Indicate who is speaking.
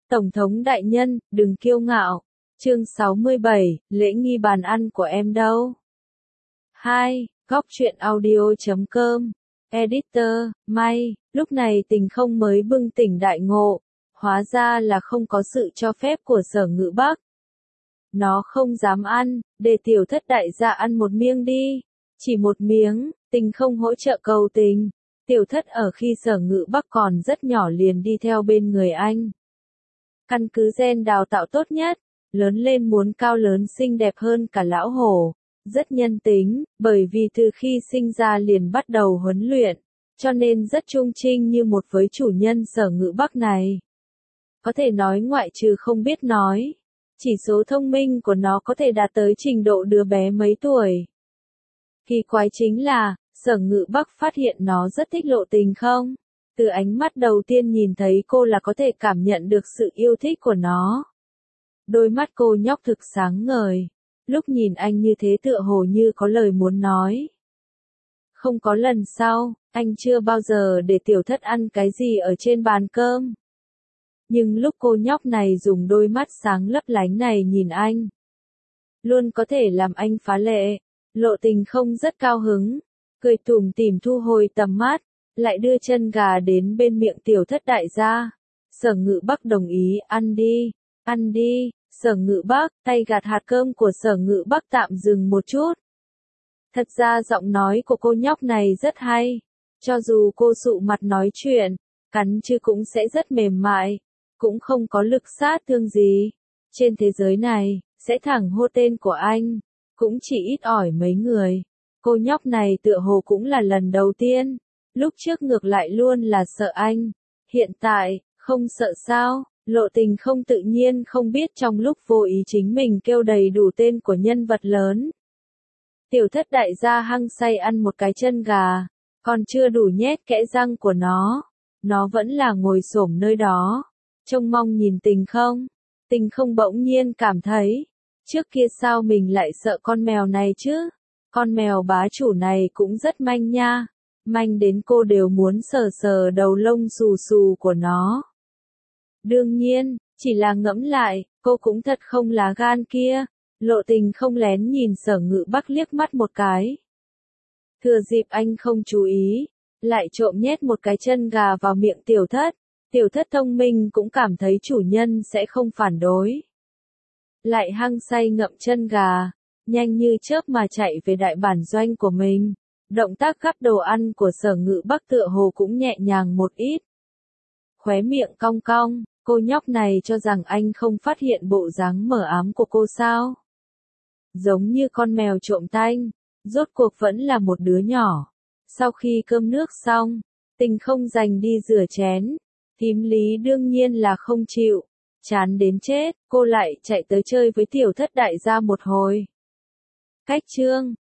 Speaker 1: Tổng thống đại nhân, đừng kiêu ngạo. Chương 67, lễ nghi bàn ăn của em đâu? 2. Góc truyện audio.com. Editor, May, lúc này Tình Không mới bừng tỉnh đại ngộ. Hóa ra là không có sự cho phép của Sở Ngự Bắc. Nó không dám ăn, để tiểu thất đại gia ăn một miếng đi. Chỉ một miếng, Tình Không hỗ trợ cầu tình. Tiểu thất ở khi Sở Ngự Bắc còn rất nhỏ liền đi theo bên người anh. Căn cứ gen đào tạo tốt nhất, lớn lên muốn cao lớn xinh đẹp hơn cả lão hổ. Rất nhân tính, bởi vì từ khi sinh ra liền bắt đầu huấn luyện, cho nên rất trung trinh như một với chủ nhân Sở Ngự Bắc này. Có thể nói ngoại trừ không biết nói, chỉ số thông minh của nó có thể đạt tới trình độ đứa bé mấy tuổi. Kỳ quái chính là, Sở Ngự Bắc phát hiện nó rất thích Lộ Tình không? Từ ánh mắt đầu tiên nhìn thấy cô là có thể cảm nhận được sự yêu thích của nó. Đôi mắt cô nhóc thực sáng ngời. Lúc nhìn anh như thế tựa hồ như có lời muốn nói. Không có lần sau, anh chưa bao giờ để tiểu thất ăn cái gì ở trên bàn cơm. Nhưng lúc cô nhóc này dùng đôi mắt sáng lấp lánh này nhìn anh, luôn có thể làm anh phá lệ. Lộ Tình không rất cao hứng, cười tủm tỉm thu hồi tầm mắt, lại đưa chân gà đến bên miệng tiểu thất đại gia. Sở Ngự Bắc đồng ý, ăn đi, ăn đi. Sở Ngự Bắc, tay gạt hạt cơm của Sở Ngự Bắc tạm dừng một chút. Thật ra giọng nói của cô nhóc này rất hay. Cho dù cô sụ mặt nói chuyện, cắn chứ cũng sẽ rất mềm mại, cũng không có lực sát thương gì. Trên thế giới này, sẽ thẳng hô tên của anh, cũng chỉ ít ỏi mấy người. Cô nhóc này tựa hồ cũng là lần đầu tiên. Lúc trước ngược lại luôn là sợ anh. Hiện tại, không sợ sao? Lộ Tình không tự nhiên không biết trong lúc vô ý chính mình kêu đầy đủ tên của nhân vật lớn. Tiểu thất đại gia hăng say ăn một cái chân gà, còn chưa đủ nhét kẽ răng của nó vẫn là ngồi xổm nơi đó, trông mong nhìn Tình Không. Tình Không bỗng nhiên cảm thấy, trước kia sao mình lại sợ con mèo này chứ? Con mèo bá chủ này cũng rất manh nha, manh đến cô đều muốn sờ sờ đầu lông xù xù của nó. Đương nhiên, chỉ là ngẫm lại, cô cũng thật không lá gan kia. Lộ Tình không lén nhìn Sở Ngự Bắc liếc mắt một cái. Thừa dịp anh không chú ý, lại trộm nhét một cái chân gà vào miệng tiểu thất. Tiểu thất thông minh cũng cảm thấy chủ nhân sẽ không phản đối. Lại hăng say ngậm chân gà, nhanh như chớp mà chạy về đại bản doanh của mình. Động tác gắp đồ ăn của Sở Ngự Bắc tựa hồ cũng nhẹ nhàng một ít. Khóe miệng cong cong. Cô nhóc này cho rằng anh không phát hiện bộ dáng mờ ám của cô sao? Giống như con mèo trộm tanh, rốt cuộc vẫn là một đứa nhỏ. Sau khi cơm nước xong, Tình Không dành đi rửa chén. Thím Lý đương nhiên là không chịu. Chán đến chết, cô lại chạy tới chơi với tiểu thất đại gia một hồi. Cách chương